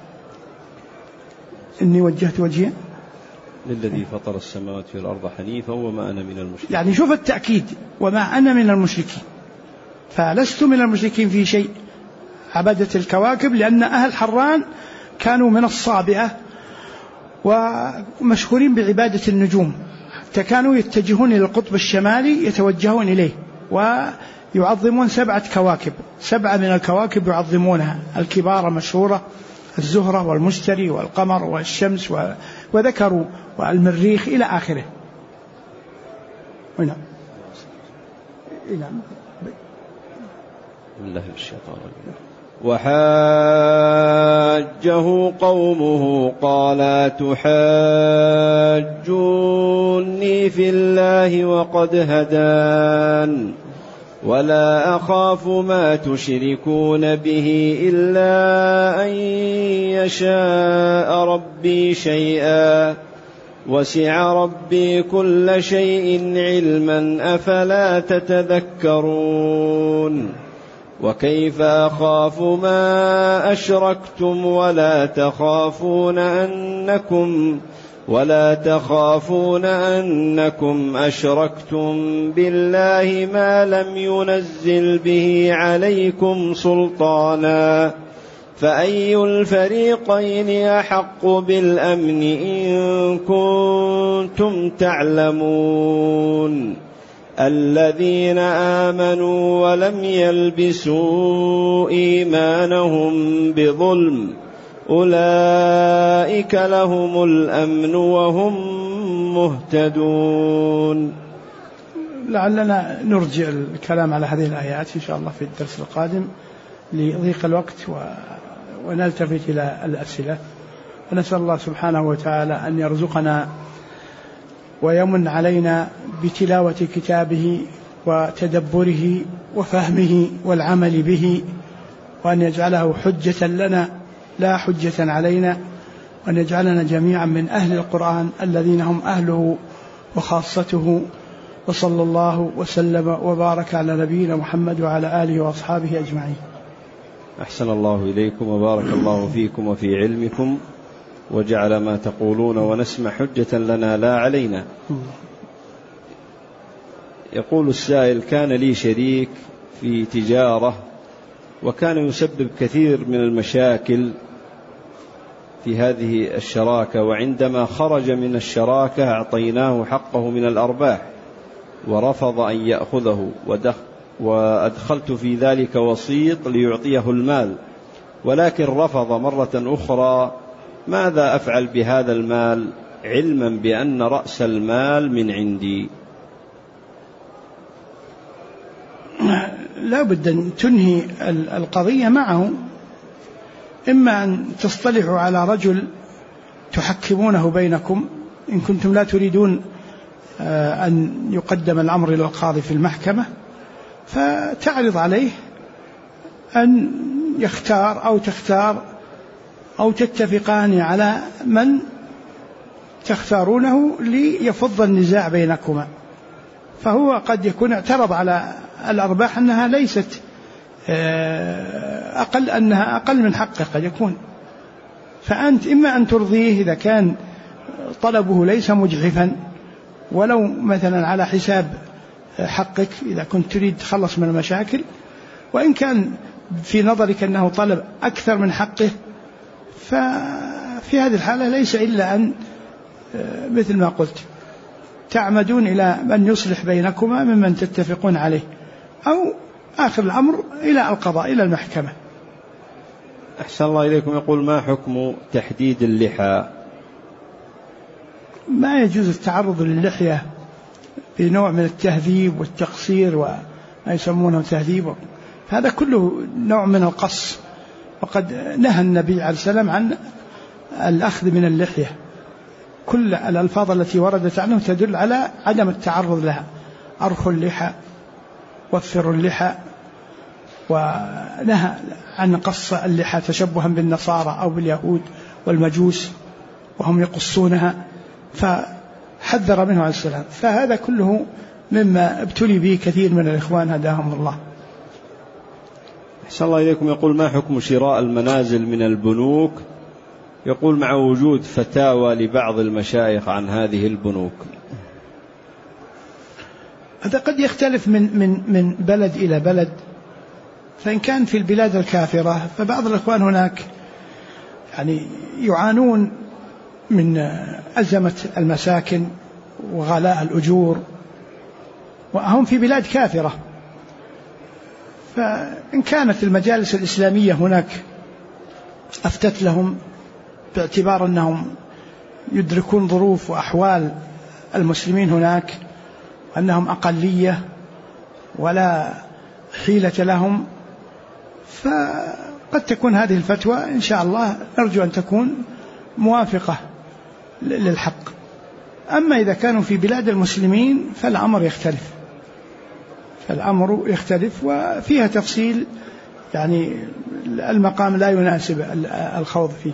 إني وجهت وجهي
للذي فطر السماوات والأرض حنيفا وما أنا من المشركين.
يعني شوف التأكيد، وما أنا من المشركين، فلست من المشركين في شيء. عبدت الكواكب، لأن أهل حران كانوا من الصابئة ومشهورين بعبادة النجوم، كانوا يتجهون إلى القطب الشمالي يتوجهون إليه، ويعظمون 7 كواكب، 7 من الكواكب يعظمونها، الكبار مشهورة، الزهرة والمشتري والقمر والشمس وذكروا والمريخ إلى آخره. نعم.
بالله من الشيطان الرجيم. وحاجه قومه قال تحاجوني في الله وقد هدان ولا أخاف ما تشركون به إلا أن يشاء ربي شيئا وسع ربي كل شيء علما أفلا تتذكرون. وكيف أخاف ما أشركتم ولا تخافون ولا تخافون أنكم أشركتم بالله ما لم ينزل به عليكم سلطانا فأي الفريقين أحق بالأمن إن كنتم تعلمون الذين آمنوا ولم يلبسوا إيمانهم بظلم أولئك لهم الأمن وهم مهتدون.
لعلنا نرجع الكلام على هذه الآيات إن شاء الله في الدرس القادم لضيق الوقت ونلتفت إلى الأسئلة، ونسأل الله سبحانه وتعالى أن يرزقنا ويمن علينا بتلاوة كتابه وتدبره وفهمه والعمل به، وأن يجعله حجة لنا لا حجة علينا، وأن يجعلنا جميعا من أهل القرآن الذين هم أهله وخاصته. وصلى الله وسلم وبارك على نبينا محمد وعلى آله وأصحابه أجمعين.
أحسن الله إليكم وبارك الله فيكم وفي علمكم، وجعل ما تقولون ونسمع حجة لنا لا علينا. يقول السائل: كان لي شريك في تجارة وكان يسبب كثير من المشاكل في هذه الشراكة، وعندما خرج من الشراكة أعطيناه حقه من الأرباح ورفض أن يأخذه، وأدخلت في ذلك وسيط ليعطيه المال ولكن رفض مرة أخرى. ماذا أفعل بهذا المال علما بأن رأس المال من عندي؟
لا بد أن تنهي القضية معه، إما أن تصطلحوا على رجل تحكمونه بينكم إن كنتم لا تريدون أن يقدم الأمر إلى القاضي في المحكمة، فتعرض عليه أن يختار أو تختار أو تتفقان على من تختارونه ليفض النزاع بينكما. فهو قد يكون اعترض على الأرباح أنها ليست أنها أقل من حقه قد يكون، فأنت إما أن ترضيه إذا كان طلبه ليس مجحفا ولو مثلا على حساب حقك إذا كنت تريد تخلص من المشاكل، وإن كان في نظرك أنه طلب أكثر من حقه ففي هذه الحالة ليس إلا أن مثل ما قلت تعمدون إلى من يصلح بينكما ممن تتفقون عليه، أو آخر الأمر إلى القضاء إلى المحكمة.
أحسن الله إليكم. يقول: ما حكم تحديد اللحى؟
ما يجوز التعرض للحية بنوع من التهذيب والتقصير وما يسمونه تهذيب، هذا كله نوع من القص، وقد نهى النبي عليه السلام عن الأخذ من اللحية. كل الألفاظ التي وردت عنه تدل على عدم التعرض لها: أرخوا اللحى، وفروا اللحى، ونهى عن قص اللحى تشبها بالنصارى أو باليهود والمجوس وهم يقصونها، فحذر منه عليه السلام. فهذا كله مما ابتلي به كثير من الإخوان هداهم الله.
أحسن الله إليكم. يقول: ما حكم شراء المنازل من البنوك؟ يقول: مع وجود فتاوى لبعض المشايخ عن هذه البنوك.
هذا قد يختلف من بلد إلى بلد، فإن كان في البلاد الكافرة فبعض الإخوان هناك يعني يعانون من أزمة المساكن وغلاء الأجور، وهم في بلاد كافرة. فإن كانت المجالس الإسلامية هناك أفتت لهم باعتبار أنهم يدركون ظروف وأحوال المسلمين هناك، أنهم أقلية ولا حيلة لهم، فقد تكون هذه الفتوى إن شاء الله نرجو أن تكون موافقة للحق. أما إذا كانوا في بلاد المسلمين فالأمر يختلف وفيها تفصيل، يعني المقام لا يناسب الخوض فيه.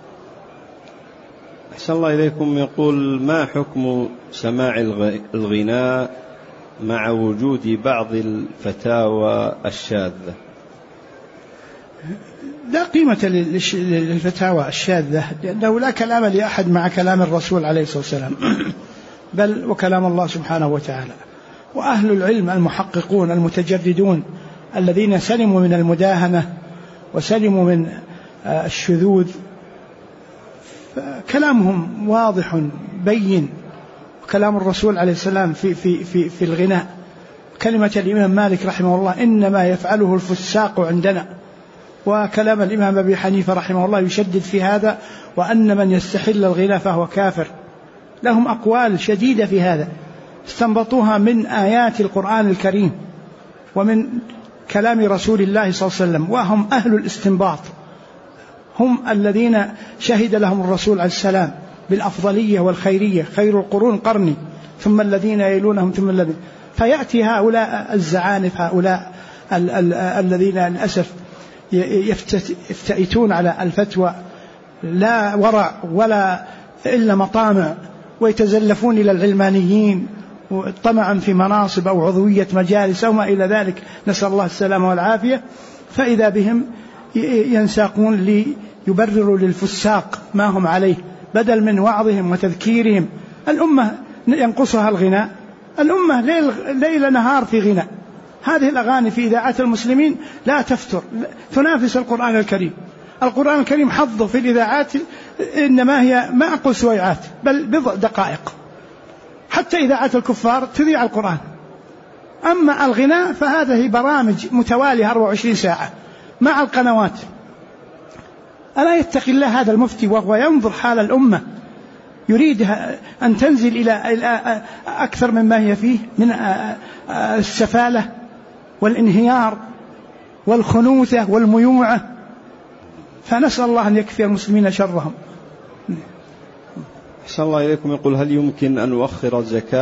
أحسن الله إليكم. يقول: ما حكم سماع الغناء مع وجود بعض الفتاوى الشاذة؟
لا قيمة للفتاوى الشاذة، لأنه لا كلام لأحد مع كلام الرسول عليه الصلاة والسلام بل وكلام الله سبحانه وتعالى. وأهل العلم المحققون المتجردون الذين سلموا من المداهنة وسلموا من الشذوذ كلامهم واضح بين. وكلام الرسول عليه السلام في الغناء، كلمة الإمام مالك رحمه الله إنما يفعله الفساق عندنا، وكلام الإمام أبي حنيفة رحمه الله يشدد في هذا، وأن من يستحل الغناء فهو كافر. لهم أقوال شديدة في هذا استنبطوها من آيات القرآن الكريم ومن كلام رسول الله صلى الله عليه وسلم، وهم أهل الاستنباط، هم الذين شهد لهم الرسول عليه السلام بالأفضلية والخيرية، خير القرون قرني ثم الذين يلونهم ثم الذين. فيأتي هؤلاء الزعانف، هؤلاء الذين للأسف يفتئتون على الفتوى، لا ورع ولا إلا مطامع، ويتزلفون إلى العلمانيين طمعا في مناصب أو عضوية مجالس أو ما إلى ذلك، نسأل الله السلامة والعافية. فإذا بهم ينساقون ليبرروا للفساق ما هم عليه، بدل من وعظهم وتذكيرهم. الأمة ينقصها الغناء، الأمة ليل نهار في غناء. هذه الأغاني في إذاعات المسلمين لا تفتر، تنافس القرآن الكريم. القرآن الكريم حظه في الإذاعات إنما هي ما أقول سويعات بل بضع دقائق، حتى إذاعات الكفار تذيع القرآن. أما الغناء فهذه برامج متوالية 24 ساعة مع القنوات. ألا يتقي الله هذا المفتي وهو ينظر حال الأمة، يريد أن تنزل إلى أكثر مما هي فيه من السفالة والانهيار والخنوثة والميوعة. فنسأل الله أن يكفي المسلمين شرهم.
أحسن الله إليكم. يقول هل يمكن أن نؤخر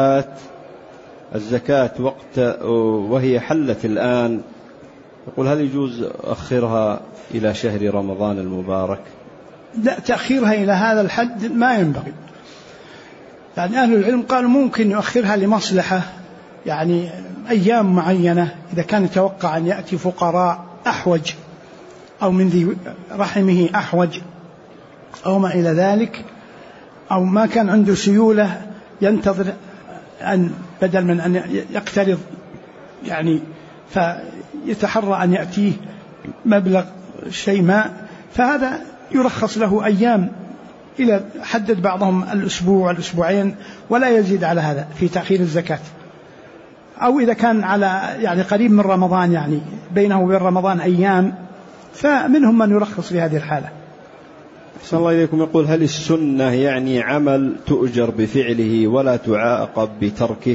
الزكاة وقت وهي حلت الآن؟ يقول هل يجوز أخرها إلى شهر رمضان المبارك؟
لا، تأخيرها إلى هذا الحد ما ينبغي. يعني أهل العلم قالوا ممكن يؤخرها لمصلحة، يعني أيام معينة إذا كان يتوقع أن يأتي فقراء أحوج أو من ذي رحمه أحوج أو ما إلى ذلك، أو ما كان عنده سيولة ينتظر أن بدل من أن يقترض يعني فيتحرى أن يأتيه مبلغ شيء ما، فهذا يرخص له أيام إلى حدد بعضهم الأسبوع الأسبوعين ولا يزيد على هذا في تأخير الزكاة. أو إذا كان على يعني قريب من رمضان، يعني بينه وبين رمضان أيام، فمنهم من يرخص في هذه الحالة.
أحسن الله إليكم. يقول هل السنة يعني عمل تؤجر بفعله ولا تعاقب بتركه؟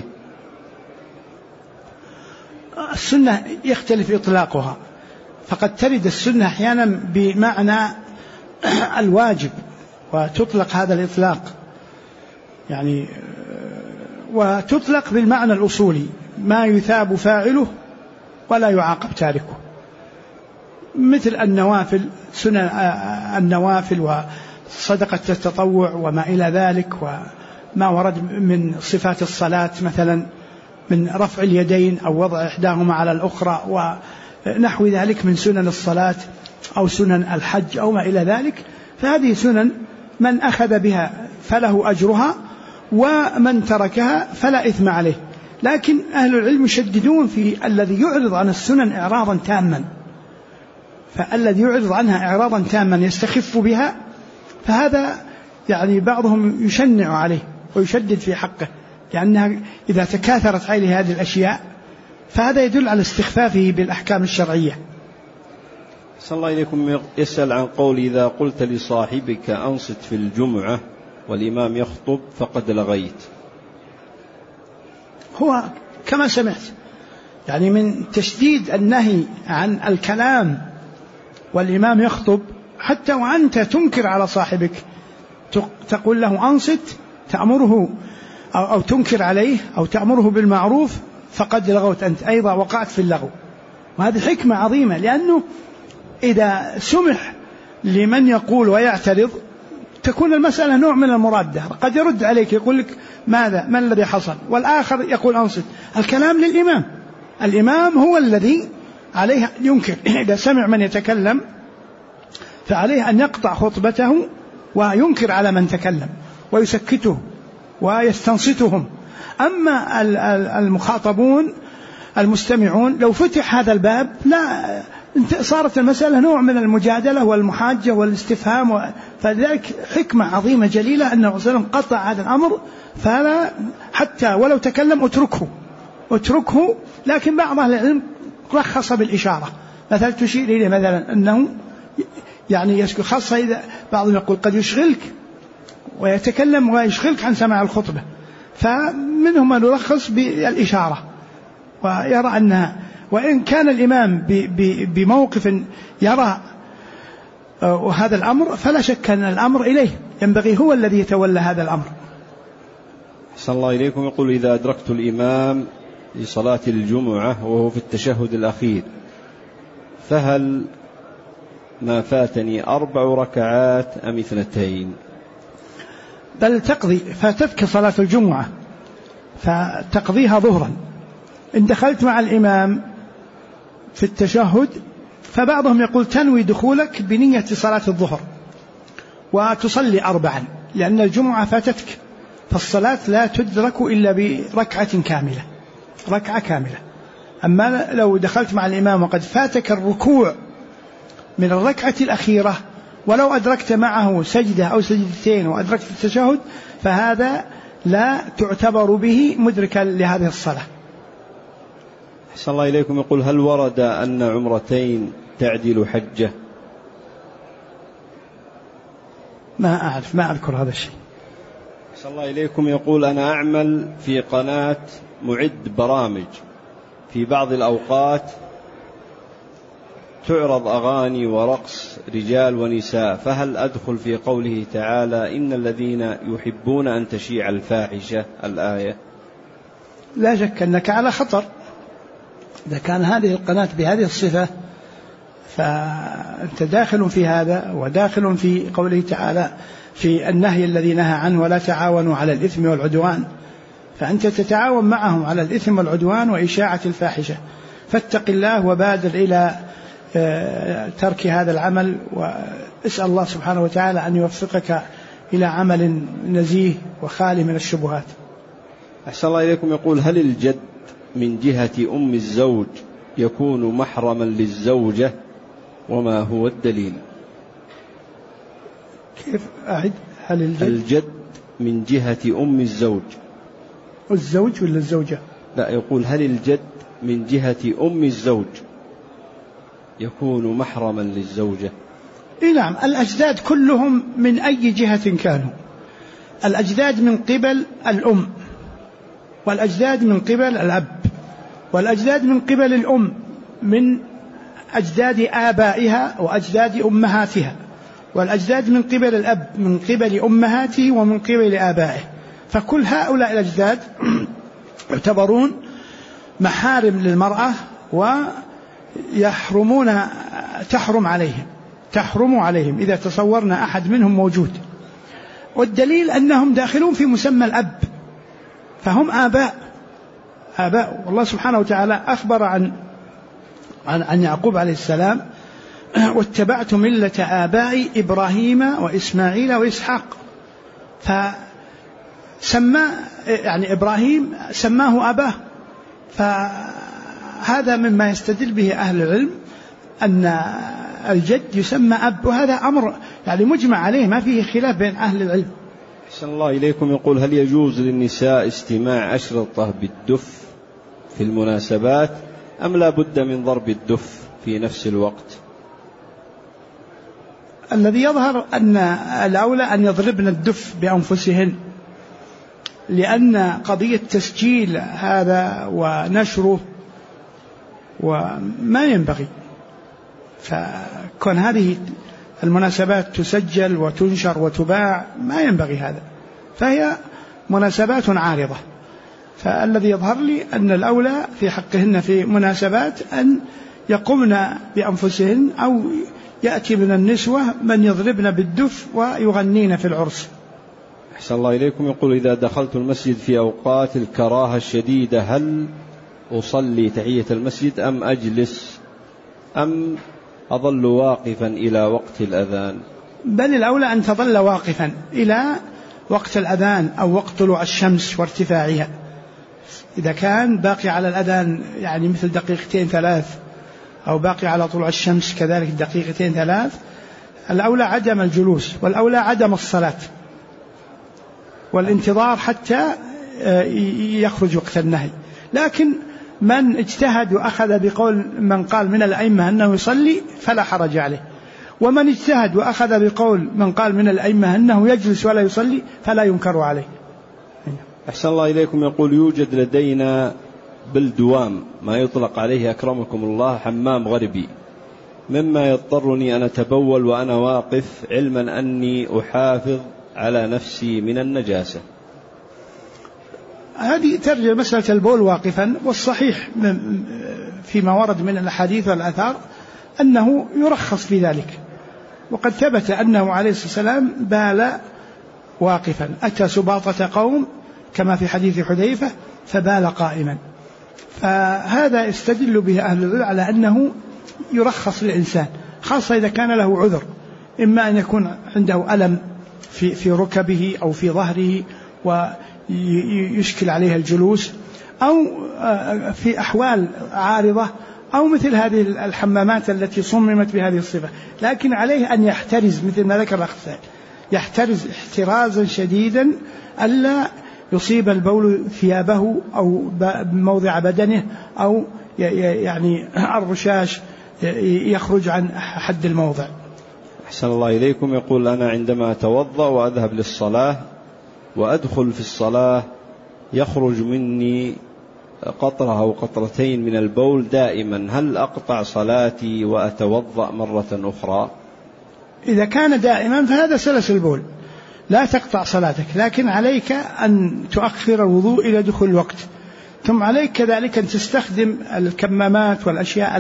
السنة يختلف إطلاقها، فقد ترد السنة أحيانا بمعنى الواجب وتطلق هذا الإطلاق، يعني وتطلق بالمعنى الأصولي ما يثاب فاعله ولا يعاقب تاركه، مثل النوافل، سنن النوافل وصدقة التطوع وما إلى ذلك، وما ورد من صفات الصلاة مثلا من رفع اليدين أو وضع إحداهما على الأخرى ونحو ذلك من سنن الصلاة أو سنن الحج أو ما إلى ذلك. فهذه سنن من أخذ بها فله أجرها، ومن تركها فلا إثم عليه. لكن أهل العلم يشددون في الذي يعرض عن السنن إعراضا تاما، فالذي يعرض عنها إعراضا تاما يستخف بها، فهذا يعني بعضهم يشنع عليه ويشدد في حقه، لأنها إذا تكاثرت عليه هذه الأشياء فهذا يدل على استخفافه بالأحكام الشرعية.
صلى الله إليكم. يسأل عن قول إذا قلت لصاحبك أنصت في الجمعة والإمام يخطب فقد لغيت.
هو كما سمعت يعني من تشديد النهي عن الكلام والإمام يخطب، حتى وأنت تنكر على صاحبك تقول له أنصت، تأمره أو تنكر عليه أو تأمره بالمعروف، فقد لغوت، أنت أيضا وقعت في اللغو. وهذه حكمة عظيمة، لأنه إذا سمح لمن يقول ويعترض تكون المسألة نوع من المرادة، قد يرد عليك يقول لك ماذا، ما الذي حصل، والآخر يقول أنصت. الكلام للإمام، الإمام هو الذي عليه ينكر. إذا سمع من يتكلم فعليه أن يقطع خطبته وينكر على من تكلم ويسكته ويستنصتهم. أما المخاطبون المستمعون لو فتح هذا الباب لا صارت المسألة نوع من المجادلة والمحاجة والاستفهام، فذلك حكمة عظيمة جليلة أن الرسول قطع هذا الأمر، فلا حتى ولو تكلم اتركه. لكن بعض أهل العلم رخص بالإشارة، مثلا تشير إليه مثلا أنه يعني يسكت، خاصة إذا بعضهم يقول قد يشغلك ويتكلم ويشغلك عن سماع الخطبة، فمنهم من يرخص بالإشارة ويرى أنها، وإن كان الإمام بموقف يرى هذا الأمر فلا شك أن الأمر إليه، ينبغي هو الذي يتولى هذا الأمر.
أحسن الله إليكم. يقول إذا أدركت الإمام لصلاة الجمعة وهو في التشهد الأخير فهل ما فاتني 4 ركعات أم 2؟
بل تقضي، فاتتك صلاة الجمعة فتقضيها ظهرا. إن دخلت مع الإمام في التشهد فبعضهم يقول تنوي دخولك بنية صلاة الظهر وتصلي 4، لأن الجمعة فاتتك، فالصلاة لا تدرك إلا بركعة كاملة، ركعة كاملة. أما لو دخلت مع الإمام وقد فاتك الركوع من الركعة الأخيرة ولو أدركت معه سجدة أو سجدتين وأدركت التشهد فهذا لا تعتبر به مدركا لهذه الصلاة.
أحسن الله إليكم. يقول هل ورد أن عمرتين تعدل حجة؟
ما أعرف، ما أذكر هذا الشيء.
أحسن الله إليكم. يقول أنا أعمل في قناة معد برامج، في بعض الأوقات تعرض أغاني ورقص رجال ونساء، فهل أدخل في قوله تعالى إن الذين يحبون أن تشيع الفاحشة الآية؟
لا شك أنك على خطر إذا كان هذه القناة بهذه الصفة، فأنت داخل في هذا وداخل في قوله تعالى في النهي الذي نهى عنه ولا تعاونوا على الإثم والعدوان، فأنت تتعاون معهم على الإثم والعدوان وإشاعة الفاحشة. فاتق الله وبادر إلى ترك هذا العمل، واسأل الله سبحانه وتعالى أن يوفقك إلى عمل نزيه وخالي من الشبهات.
أحسن الله إليكم. يقول هل الجد من جهة أم الزوج يكون محرما للزوجة وما هو الدليل؟
كيف أعد؟ هل
الجد من جهة أم الزوج،
الزوج ولا الزوجة؟
لا، يقول هل الجد من جهة أم الزوج يكون محرما للزوجة؟
نعم، الأجداد كلهم من أي جهة كانوا، الأجداد من قبل الأم، والأجداد من قبل الأب، والأجداد من قبل الأم من أجداد آبائها وأجداد أمهاتها، والأجداد من قبل الأب من قبل أمهاته ومن قبل آبائه، فكل هؤلاء الأجداد يعتبرون محارم للمرأة ويحرمون، تحرم عليهم إذا تصورنا أحد منهم موجود. والدليل أنهم داخلون في مسمى الأب، فهم آباء. والله سبحانه وتعالى أخبر عن يعقوب عليه السلام واتبعت ملة آبائي إبراهيم وإسماعيل وإسحاق، فسمى يعني إبراهيم سماه أباه، فهذا مما يستدل به أهل العلم أن الجد يسمى أب، وهذا أمر يعني مجمع عليه ما فيه خلاف بين أهل العلم.
أحسن الله إليكم. يقول هل يجوز للنساء استماع أشرطة بالدف في المناسبات أم لا بد من ضرب الدف في نفس الوقت؟
الذي يظهر أن الأولى أن يضربن الدف بأنفسهن، لأن قضية تسجيل هذا ونشره وما ينبغي، فكون هذه المناسبات تسجل وتنشر وتباع ما ينبغي هذا، فهي مناسبات عارضة. فالذي يظهر لي أن الأولى في حقهن في مناسبات أن يقمن بأنفسهن، أو يأتي من النسوة من يضربن بالدف ويغنين في العرس.
أحسن الله إليكم. يقول إذا دخلت المسجد في أوقات الكراهة الشديدة هل أصلي تحية المسجد أم أجلس أم أظل واقفا إلى وقت الأذان؟
بل الأولى أن تظل واقفا إلى وقت الأذان أو وقت طلوع الشمس وارتفاعها. إذا كان باقي على الأذان يعني مثل دقيقتين 3 أو باقي على طلوع الشمس كذلك دقيقتين 3، الأولى عدم الجلوس، والأولى عدم الصلاة والانتظار حتى يخرج وقت النهي. لكن من اجتهد وأخذ بقول من قال من الأئمة أنه يصلي فلا حرج عليه، ومن اجتهد وأخذ بقول من قال من الأئمة أنه يجلس ولا يصلي فلا ينكر عليه.
أحسن الله إليكم. يقول يوجد لدينا بالدوام ما يطلق عليه أكرمكم الله حمام غربي، مما يضطرني أن أتبول وأنا واقف، علما أني أحافظ على نفسي من النجاسة.
هذه ترجع مسألة البول واقفا، والصحيح فيما ورد من الأحاديث والآثار أنه يرخص في ذلك، وقد ثبت أنه عليه الصلاة والسلام بال واقفا، أتى سباطة قوم كما في حديث حذيفة فبال قائما. فهذا يستدل به أهل العلم على أنه يرخص للإنسان، خاصة إذا كان له عذر، إما أن يكون عنده ألم في ركبه أو في ظهره ويشكل عليه الجلوس، أو في أحوال عارضة، أو مثل هذه الحمامات التي صممت بهذه الصفة. لكن عليه أن يحترز مثل ما ذكر الأخ سائل، يحترز احترازا شديدا ألا يصيب البول ثيابه أو موضع بدنه، أو يعني الرشاش يخرج عن حد الموضع.
أحسن الله إليكم. يقول أنا عندما أتوضأ وأذهب للصلاة وأدخل في الصلاة يخرج مني قطرة أو قطرتين من البول دائما، هل أقطع صلاتي وأتوضأ مرة أخرى؟
إذا كان دائما فهذا سلس البول، لا تقطع صلاتك، لكن عليك أن تؤخر الوضوء إلى دخول الوقت. ثم عليك كذلك أن تستخدم الكمامات والأشياء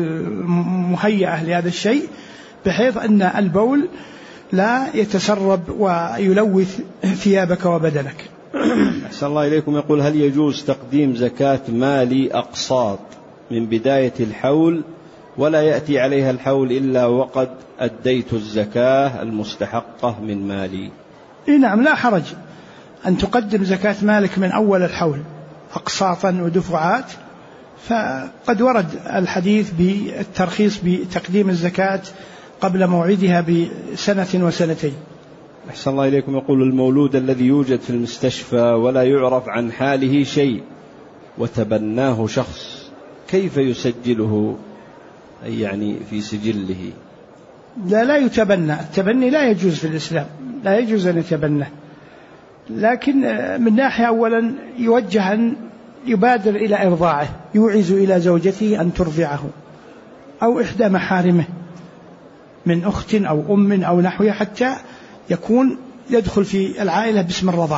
المهيئة لهذا الشيء، بحيث أن البول لا يتسرب ويلوث ثيابك وبدنك.
أحسن الله إليكم. يقول هل يجوز تقديم زكاة مالي أقساط من بداية الحول ولا يأتي عليها الحول إلا وقد أديت الزكاة المستحقة من مالي؟
نعم، لا حرج أن تقدم زكاة مالك من أول الحول أقساطا ودفعات، فقد ورد الحديث بالترخيص بتقديم الزكاة قبل موعدها بسنة وسنتين.
أحسن الله إليكم. يقول المولود الذي يوجد في المستشفى ولا يعرف عن حاله شيء وتبناه شخص، كيف يسجله يعني في سجله؟
لا يتبنى، التبني لا يجوز في الإسلام، لا يجوز أن يتبنى، لكن من ناحية أولا يوجه أن يبادر إلى إرضاعه، يوعز إلى زوجته أن ترضعه أو إحدى محارمه من أخت أو أم أو نحوها، حتى يكون يدخل في العائلة باسم الرضاع.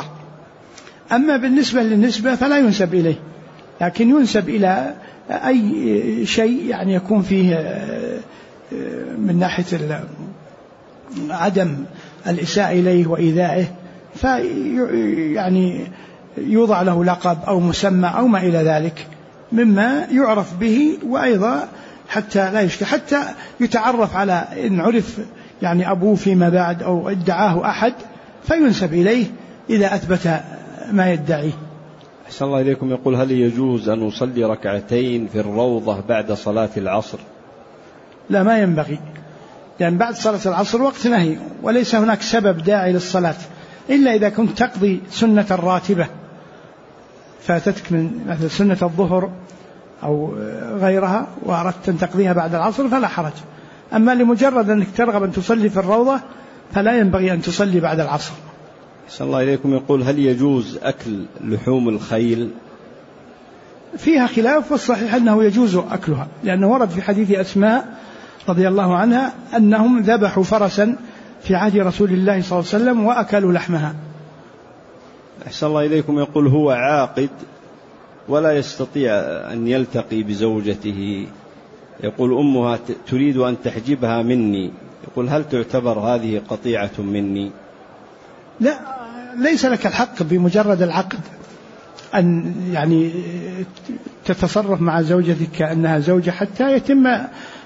أما بالنسبة للنسبة فلا ينسب إليه، لكن ينسب إلى أي شيء يعني يكون فيه من ناحية عدم الإساءة إليه وإيذائه، يعني يوضع له لقب أو مسمى أو ما إلى ذلك مما يعرف به، وأيضا حتى لا يشكل، حتى يتعرف على إن عرف يعني أبوه فيما بعد أو ادعاه أحد فينسب إليه إذا أثبت ما يدعيه.
أحسن الله إليكم. يقول هل يجوز أن أصلي ركعتين في الروضة بعد صلاة العصر؟
لا، ما ينبغي، لأن بعد صلاة العصر وقت نهي، وليس هناك سبب داعي للصلاة إلا إذا كنت تقضي سنة الراتبة فاتتك من مثل سنة الظهر أو غيرها وأردت أن تقضيها بعد العصر فلا حرج. أما لمجرد أنك ترغب أن تصلي في الروضة فلا ينبغي أن تصلي بعد العصر.
أحسن الله إليكم. يقول هل يجوز أكل لحوم الخيل؟
فيها خلاف، والصحيح أنه يجوز أكلها، لأنه ورد في حديث أسماء رضي الله عنها أنهم ذبحوا فرسا في عهد رسول الله صلى الله عليه وسلم وأكلوا لحمها.
أحسن الله إليكم. يقول هو عاقد ولا يستطيع أن يلتقي بزوجته، يقول أمها تريد أن تحجبها مني، يقول هل تعتبر هذه قطيعة مني؟
لا، ليس لك الحق بمجرد العقد أن يعني تتصرف مع زوجتك كأنها زوجة حتى يتم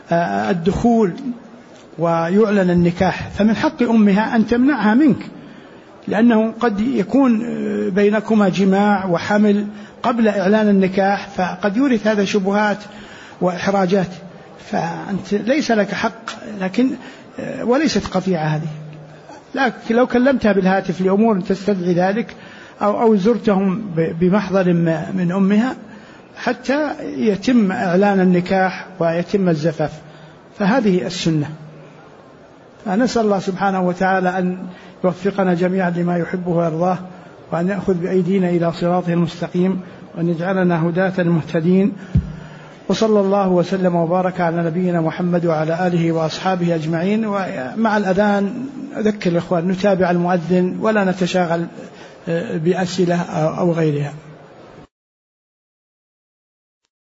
الدخول ويعلن النكاح، فمن حق أمها أن تمنعها منك، لأنه قد يكون بينكما جماع وحمل قبل إعلان النكاح، فقد يورث هذا شبهات وإحراجات، فأنت ليس لك حق، لكن وليست قطيعة هذه. لكن لو كلمتها بالهاتف لأمور تستدعي ذلك أو زرتهم بمحضر من أمها حتى يتم إعلان النكاح ويتم الزفاف، فهذه السنة. فنسأل الله سبحانه وتعالى أن يوفقنا جميعا لما يحبه ويرضاه، وأن يأخذ بأيدينا إلى صراطه المستقيم، وأن يجعلنا هداة مهتدين. وصلى الله وسلم وبارك على نبينا محمد وعلى آله وأصحابه أجمعين. ومع الأذان أذكر الإخوان نتابع المؤذن ولا نتشاغل بأسئلة أو غيرها.